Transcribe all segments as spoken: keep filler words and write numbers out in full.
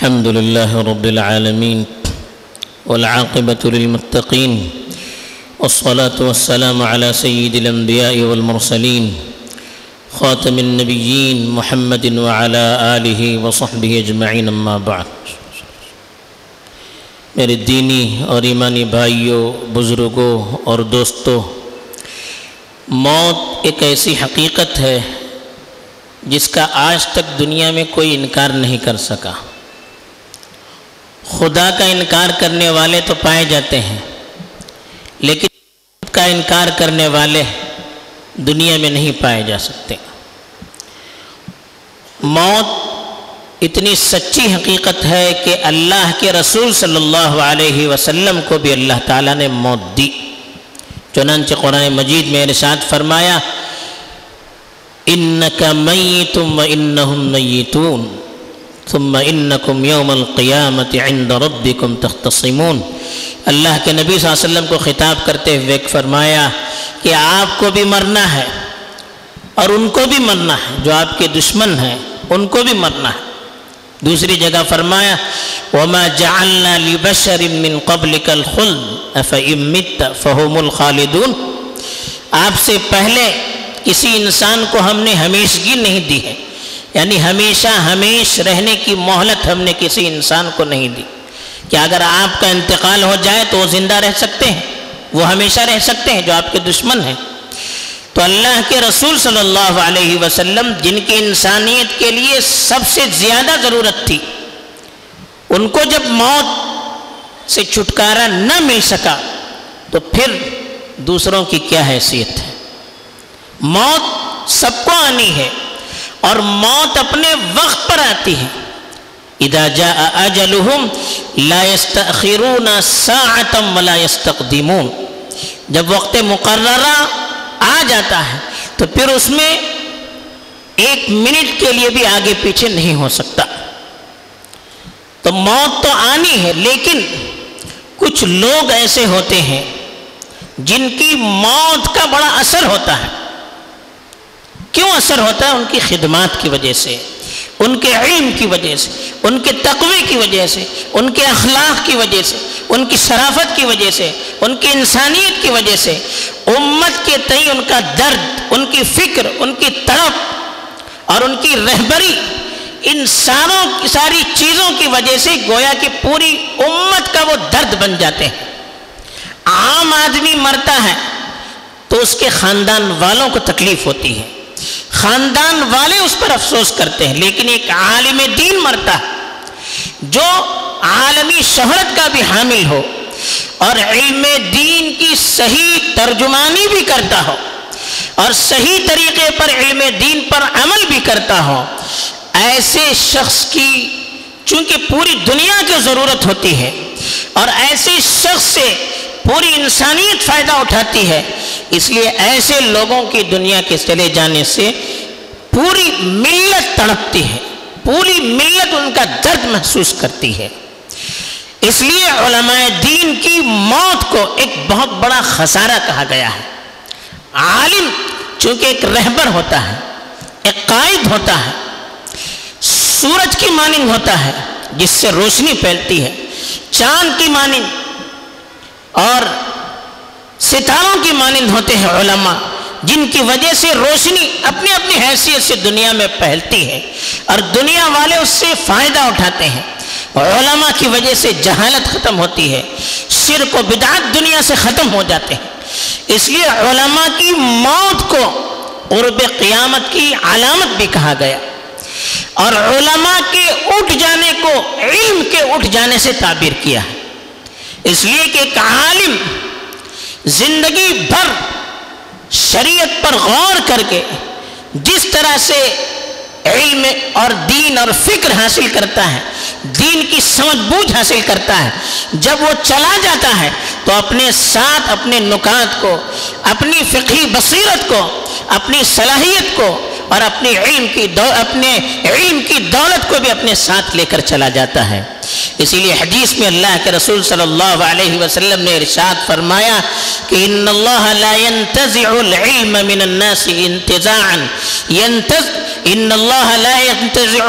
الحمد لله رب العالمين والعاقبة للمتقين والصلاة والسلام على سيد الأنبياء والمرسلين خاتم النبيين محمد وعلى آله وصحبه أجمعين اما بعد۔ میرے دینی اور ایمانی بھائیوں، بزرگوں اور دوستوں، موت ایک ایسی حقیقت ہے جس کا آج تک دنیا میں کوئی انکار نہیں کر سکا۔ خدا کا انکار کرنے والے تو پائے جاتے ہیں، لیکن موت کا انکار کرنے والے دنیا میں نہیں پائے جا سکتے۔ موت اتنی سچی حقیقت ہے کہ اللہ کے رسول صلی اللہ علیہ وسلم کو بھی اللہ تعالیٰ نے موت دی۔ چنانچہ قرآن مجید میں ارشاد فرمایا اِنَّكَ مَيِّتٌ وَإِنَّهُمْ مَيِّتُونَ ثُمَّ إِنَّكُمْ يَوْمَ الْقِيَامَةِ عِنْدَ رَبِّكُمْ تَخْتَصِمُونَ۔ اللہ کے نبی صلی اللہ علیہ وسلم کو خطاب کرتے ہوئے فرمایا کہ آپ کو بھی مرنا ہے اور ان کو بھی مرنا ہے، جو آپ کے دشمن ہیں ان کو بھی مرنا ہے۔ دوسری جگہ فرمایا وَمَا جَعَلْنَا لِبَشَرٍ مِّن قَبْلِكَ الْخُلْدَ أَفَإِن مِّتَّ فَهُمُ الْخَالِدُونَ۔ آپ سے پہلے کسی انسان کو ہم نے ہمیشگی نہیں دی ہے، یعنی ہمیشہ ہمیش رہنے کی مہلت ہم نے کسی انسان کو نہیں دی کہ اگر آپ کا انتقال ہو جائے تو وہ زندہ رہ سکتے ہیں، وہ ہمیشہ رہ سکتے ہیں جو آپ کے دشمن ہیں۔ تو اللہ کے رسول صلی اللہ علیہ وسلم جن کی انسانیت کے لیے سب سے زیادہ ضرورت تھی، ان کو جب موت سے چھٹکارا نہ مل سکا تو پھر دوسروں کی کیا حیثیت ہے۔ موت سب کو آنی ہے اور موت اپنے وقت پر آتی ہے۔ اذا جاء اجلهم لا يستأخرون ساعة ولا يستقدمون۔ جب وقت مقررہ آ جاتا ہے تو پھر اس میں ایک منٹ کے لیے بھی آگے پیچھے نہیں ہو سکتا۔ تو موت تو آنی ہے، لیکن کچھ لوگ ایسے ہوتے ہیں جن کی موت کا بڑا اثر ہوتا ہے۔ کیوں اثر ہوتا ہے؟ ان کی خدمات کی وجہ سے، ان کے علم کی وجہ سے، ان کے تقوی کی وجہ سے، ان کے اخلاق کی وجہ سے، ان کی شرافت کی وجہ سے، ان کی انسانیت کی وجہ سے، امت کے تئیں ان کا درد، ان کی فکر، ان کی تڑپ اور ان کی رہبری، ان ساروں ساری چیزوں کی وجہ سے گویا کہ پوری امت کا وہ درد بن جاتے ہیں۔ عام آدمی مرتا ہے تو اس کے خاندان والوں کو تکلیف ہوتی ہے، خاندان والے اس پر افسوس کرتے ہیں، لیکن ایک عالم دین مرتا ہے جو عالمی شہرت کا بھی حامل ہو اور علم دین کی صحیح ترجمانی بھی کرتا ہو اور صحیح طریقے پر علم دین پر عمل بھی کرتا ہو، ایسے شخص کی چونکہ پوری دنیا کی ضرورت ہوتی ہے اور ایسے شخص سے پوری انسانیت فائدہ اٹھاتی ہے، اس لیے ایسے لوگوں کی دنیا کے چلے جانے سے پوری ملت تڑپتی ہے، پوری ملت ان کا درد محسوس کرتی ہے۔ اس لیے علماء دین کی موت کو ایک بہت بڑا خسارہ کہا گیا ہے۔ عالم چونکہ ایک رہبر ہوتا ہے، ایک قائد ہوتا ہے، سورج کی مانند ہوتا ہے جس سے روشنی پھیلتی ہے، چاند کی مانند اور ستاروں کی مانند ہوتے ہیں علماء، جن کی وجہ سے روشنی اپنی اپنی حیثیت سے دنیا میں پھیلتی ہے اور دنیا والے اس سے فائدہ اٹھاتے ہیں۔ علماء کی وجہ سے جہالت ختم ہوتی ہے، شرک و بدعت دنیا سے ختم ہو جاتے ہیں۔ اس لیے علماء کی موت کو قرب قیامت کی علامت بھی کہا گیا اور علماء کے اٹھ جانے کو علم کے اٹھ جانے سے تعبیر کیا ہے۔ اس لیے کہ ایک عالم زندگی بھر شریعت پر غور کر کے جس طرح سے علم اور دین اور فکر حاصل کرتا ہے، دین کی سمجھ بوجھ حاصل کرتا ہے، جب وہ چلا جاتا ہے تو اپنے ساتھ اپنے نکات کو، اپنی فقہی بصیرت کو، اپنی صلاحیت کو اور اپنی علم کی دو اپنے علم کی دولت کو بھی اپنے ساتھ لے کر چلا جاتا ہے۔ اسی لیے حدیث میں اللہ کے رسول صلی اللہ علیہ وسلم نے ارشاد فرمایا کہ ان اللہ لا ينتزع العلم من الناس انتزاعا ينتز ان اللہ لا ينتزع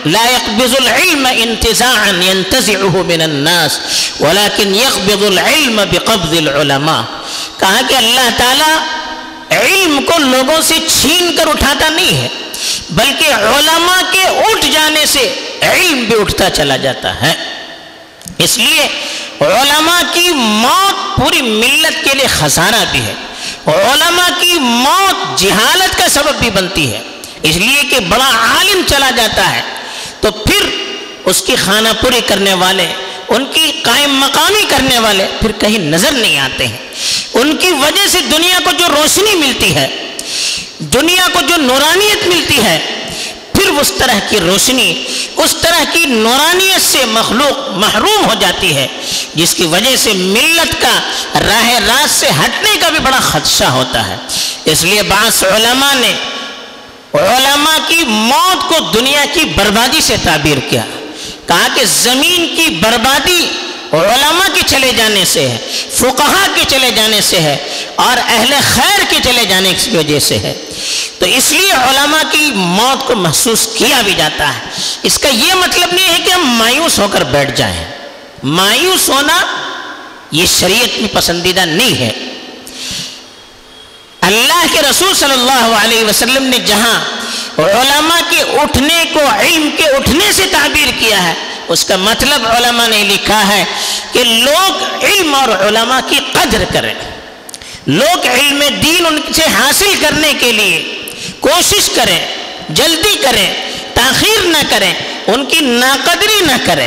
لا يقبض العلم انتزاعا ينتزعه من الناس ولكن يقبض العلم بقبض العلماء. کہا کہ اللہ تعالیٰ علم کو لوگوں سے چھین کر اٹھاتا نہیں ہے بلکہ علماء کے اٹھ جانے سے علم بھی اٹھتا چلا جاتا ہے. اس لیے علماء کی موت پوری ملت کے لیے خسارہ بھی ہے. علماء کی موت جہالت کا سبب بھی بنتی ہے. اس لیے کہ بڑا عالم چلا جاتا ہے تو پھر اس کی خانہ پوری کرنے والے، ان کی قائم مقامی کرنے والے پھر کہیں نظر نہیں آتے ہیں. ان کی وجہ سے دنیا کو جو روشنی ملتی ہے، دنیا کو جو نورانیت ملتی ہے، پھر اس طرح کی روشنی، اس طرح کی نورانیت سے مخلوق محروم ہو جاتی ہے، جس کی وجہ سے ملت کا راہ راست سے ہٹنے کا بھی بڑا خدشہ ہوتا ہے. اس لیے بعض علماء نے علماء کی موت کو دنیا کی بربادی سے تعبیر کیا. کہا کہ زمین کی بربادی علماء کے چلے جانے سے ہے، فقہا کے چلے جانے سے ہے، اور اہل خیر کے چلے جانے کی وجہ سے ہے. تو اس لیے علماء کی موت کو محسوس کیا بھی جاتا ہے. اس کا یہ مطلب نہیں ہے کہ ہم مایوس ہو کر بیٹھ جائیں. مایوس ہونا یہ شریعت میں پسندیدہ نہیں ہے. اللہ کے رسول صلی اللہ علیہ وسلم نے جہاں علماء کے اٹھنے کو علم کے اٹھنے سے تعبیر کیا ہے، اس کا مطلب علماء نے لکھا ہے کہ لوگ علم اور علماء کی قدر کریں. لوگ علم دین ان سے حاصل کرنے کے لیے کوشش کریں، جلدی کریں، تاخیر نہ کریں، ان کی ناقدری نہ کریں.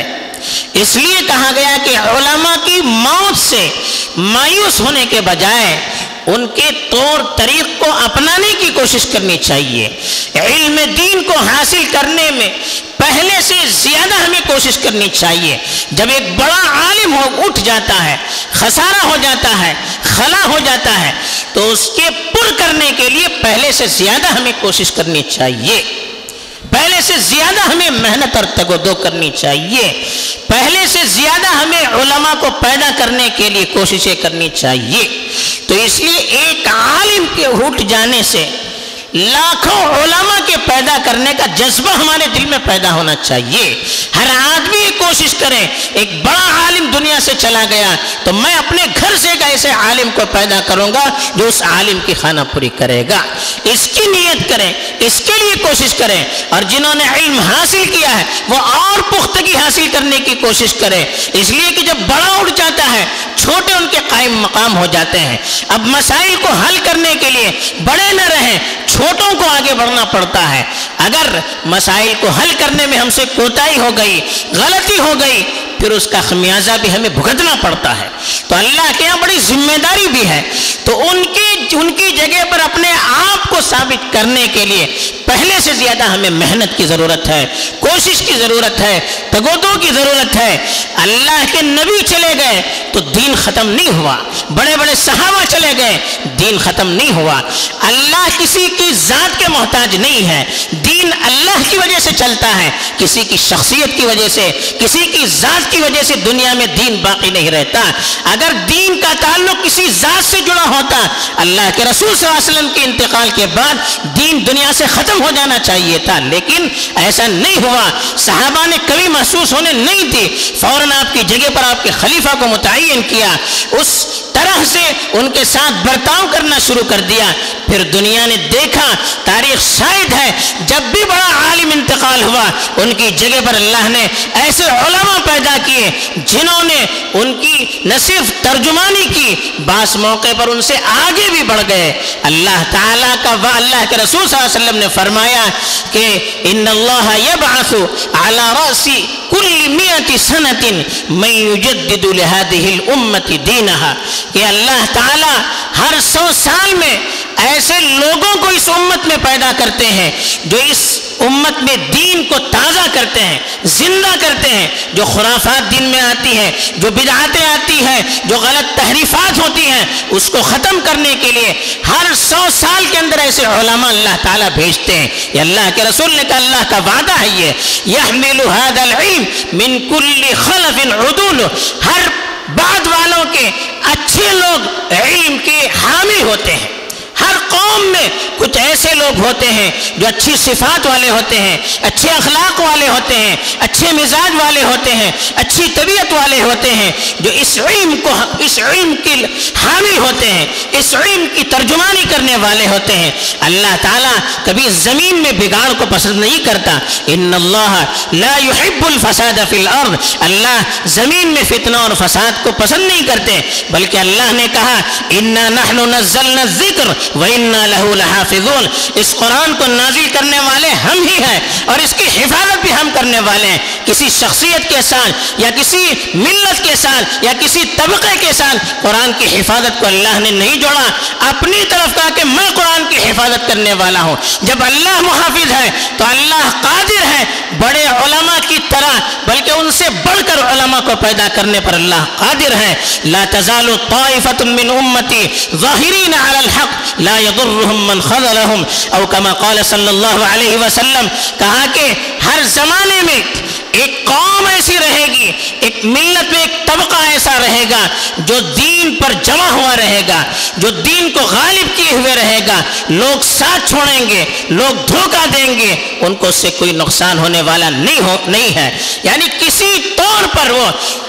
اس لیے کہا گیا کہ علماء کی موت سے مایوس ہونے کے بجائے ان کے طور طریق کو اپنانے کی کوشش کرنی چاہیے. علم دین کو حاصل کرنے میں پہلے سے زیادہ ہمیں کوشش کرنی چاہیے. جب ایک بڑا عالم ہو اٹھ جاتا ہے، خسارہ ہو جاتا ہے، خلا ہو جاتا ہے، تو اس کے پر کرنے کے لیے پہلے سے زیادہ ہمیں کوشش کرنی چاہیے. پہلے سے زیادہ ہمیں محنت اور تگ و دو کرنی چاہیے. پہلے سے زیادہ ہمیں علماء کو پیدا کرنے کے لیے کوششیں کرنی چاہیے. تو اس لیے ایک عالم کے اٹھ جانے سے لاکھوں علماء کے پیدا کرنے کا جذبہ ہمارے دل میں پیدا ہونا چاہیے. ہر آدمی کوشش کرے، ایک بڑا عالم دنیا سے چلا گیا تو میں اپنے گھر سے ایک ایسے عالم کو پیدا کروں گا جو اس عالم کی خانہ پوری کرے گا. اس کی نیت کریں، اس کے لیے کوشش کریں. اور جنہوں نے علم حاصل کیا ہے وہ اور پختگی حاصل کرنے کی کوشش کریں. اس لیے کہ جب بڑا اٹھ جاتا ہے چھوٹے ان کے قائم مقام ہو جاتے ہیں. اب مسائل کو حل کرنے کے لیے بڑے نہ رہیں، چھوٹوں کو آگے بڑھنا پڑتا ہے. اگر مسائل کو حل کرنے میں ہم سے کوتاہی ہو گئی، غلطی ہو گئی، پھر اس کا خمیازہ بھی ہمیں بھگتنا پڑتا ہے. تو اللہ کے یہاں بڑی ذمہ داری بھی ہے. تو ان کی ان کی جگہ پر اپنے آپ کو ثابت کرنے کے لیے پہلے سے زیادہ ہمیں محنت کی ضرورت ہے، کوشش کی ضرورت ہے، تگودو کی ضرورت ہے. اللہ کے نبی چلے گئے تو دین ختم نہیں ہوا. بڑے بڑے صحابہ چلے گئے، دین ختم نہیں ہوا. اللہ کسی کی ذات کے محتاج نہیں ہے. دین اللہ کی وجہ سے چلتا ہے، کسی کی شخصیت کی وجہ سے، کسی کی ذات کی وجہ سے دنیا میں دین باقی نہیں رہتا. اگر دین کا تعلق کسی ذات سے جڑا ہوتا، اللہ کے رسول صلی اللہ علیہ وسلم کے انتقال کے بعد دین دنیا سے ختم ہو جانا چاہیے تھا، لیکن ایسا نہیں ہوا. صحابہ نے کبھی محسوس ہونے نہیں دی، فوراً آپ کی جگہ پر آپ کے خلیفہ کو متعین کیا، اس طرح سے ان کے ساتھ برتاؤ کرنا شروع کر دیا. پھر دنیا نے دیکھا، تاریخ شاہد ہے، جب بھی بڑا عالم انتقال ہوا ان کی جگہ پر اللہ نے ایسے علماء پیدا کیے جنہوں نے ان کی نہ صرف ترجمانی کی، بعض موقع پر ان سے آگے بھی بڑھ گئے. اللہ تعالیٰ کا و اللہ کے رسول صلی اللہ علیہ وسلم نے فرمایا کہ ان اللہ یبعث علی رأس کل مئة سنة من یجدد لهذه الامة دینها، کہ اللہ تعالیٰ ہر سو سال میں ایسے لوگوں کو اس امت میں پیدا کرتے ہیں جو اس امت میں دین کو تازہ کرتے ہیں، زندہ کرتے ہیں. جو خرافات دین میں آتی ہیں، جو بدعاتیں آتی ہیں، جو غلط تحریفات ہوتی ہیں، اس کو ختم کرنے کے لیے ہر سو سال کے اندر ایسے علماء اللہ تعالیٰ بھیجتے ہیں. یہ اللہ کے رسول نے کہا، اللہ کا وعدہ ہے یہ یحمل هذا العلم من كل خلف عدول، ہر بعد والوں کے اچھے لوگ علم کے حامی ہوتے ہیں. ہر قوم میں کچھ ایسے لوگ ہوتے ہیں جو اچھی صفات والے ہوتے ہیں، اچھے اخلاق والے ہوتے ہیں، اچھے مزاج والے ہوتے ہیں، اچھی طبیعت والے ہوتے ہیں، جو اس علم کو اس علم کی حامی ہوتے ہیں، اس علم کی ترجمانی کرنے والے ہوتے ہیں۔ اللہ تعالیٰ کبھی زمین میں بگاڑ کو پسند نہیں کرتا۔ ان اللہ لا يحب الفساد فی الارض، اللہ زمین میں فتنہ اور فساد کو پسند نہیں کرتے، بلکہ اللہ نے کہا انا نحن نزلنا الذکر وانا له لحافظون، اس قرآن کو نازل کرنے والے ہم ہی ہیں اور اس کی حفاظت بھی ہم کرنے والے ہیں۔ کسی شخصیت کے ساتھ یا کسی ملت کے ساتھ یا کسی طبقے کے ساتھ قرآن کی حفاظت کو اللہ نے نہیں جوڑا، اپنی طرف کہا کہ میں قرآن کی حفاظت کرنے والا ہوں۔ جب اللہ محافظ ہے تو اللہ قادر ہے بڑے علماء کی طرح، بلکہ ان سے بڑھ کر علماء کو پیدا کرنے پر اللہ قادر ہے۔ لا تزال طائفة من امتی ظاہرین علی الحق لا یضرهم من خذلهم، او کما قال صلی اللہ علیہ وسلم، کہا کہ ہر زمانے میں ایک قوم ایسی رہے گی، ایک ملت میں ایک طبقہ ایسا رہے گا جو دین پر جمع ہوا رہے گا، جو دین کو غالب کیے ہوئے رہے گا۔ لوگ ساتھ چھوڑیں گے، لوگ دھوکہ دیں گے، ان کو اس سے کوئی نقصان ہونے والا نہیں ہو نہیں ہے، یعنی کسی طور پر وہ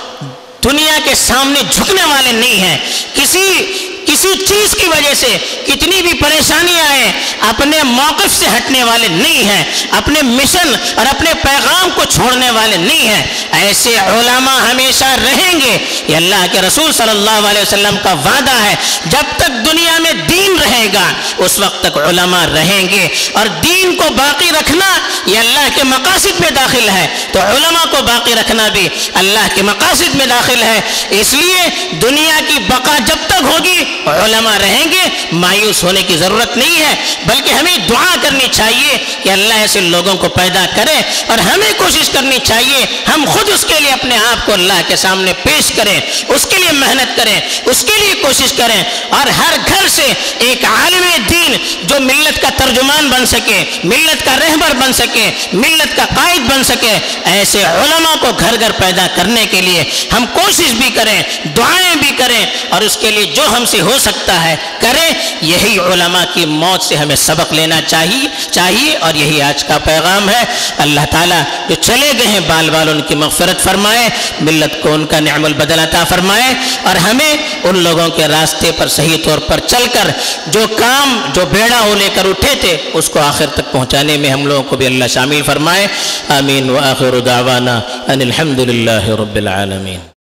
دنیا کے سامنے جھکنے والے نہیں ہیں۔ کسی کسی چیز کی وجہ سے کتنی بھی پریشانی آئے اپنے موقف سے ہٹنے والے نہیں ہیں، اپنے مشن اور اپنے پیغام کو چھوڑنے والے نہیں ہیں۔ ایسے علماء ہمیشہ رہیں گے، یہ اللہ کے رسول صلی اللہ علیہ وسلم کا وعدہ ہے۔ جب تک دنیا میں دین رہے گا اس وقت تک علماء رہیں گے، اور دین کو باقی رکھنا یہ اللہ کے مقاصد میں داخل ہے، تو علماء کو باقی رکھنا بھی اللہ کے مقاصد میں داخل ہے۔ اس لیے دنیا کی بقا جب تک ہوگی علماء رہیں گے، مایوس ہونے کی ضرورت نہیں ہے، بلکہ ہمیں دعا کرنی چاہیے کہ اللہ ایسے لوگوں کو پیدا کرے، اور ہمیں کوشش کرنی چاہیے ہم خود اس کے لیے اپنے آپ کو اللہ کے سامنے پیش کریں، اس کے لیے محنت کریں، اس کے لیے کوشش کریں، اور ہر گھر سے ایک عالم دین جو ملت کا ترجمان بن سکے، ملت کا رہبر بن سکے، ملت کا قائد بن سکے، ایسے علماء کو گھر گھر پیدا کرنے کے لیے ہم کوشش بھی کریں، دعائیں بھی کریں، اور اس کے لیے جو ہم سے ہو سکتا ہے کریں۔ یہی علماء کی موت سے ہمیں سبق لینا چاہیے چاہیے اور یہی آج کا پیغام ہے۔ اللہ تعالیٰ جو چلے گئے ہیں بال بال ان کی مغفرت فرمائے، ملت کو ان کا نعم البدل عطا فرمائے، اور ہمیں ان لوگوں کے راستے پر صحیح طور پر چل کر جو کام جو بیڑا وہ لے کر اٹھے تھے اس کو آخر تک پہنچانے میں ہم لوگوں کو بھی اللہ شامل فرمائے۔ آمین وآخر دعوانا ان الحمد للہ رب العالمین۔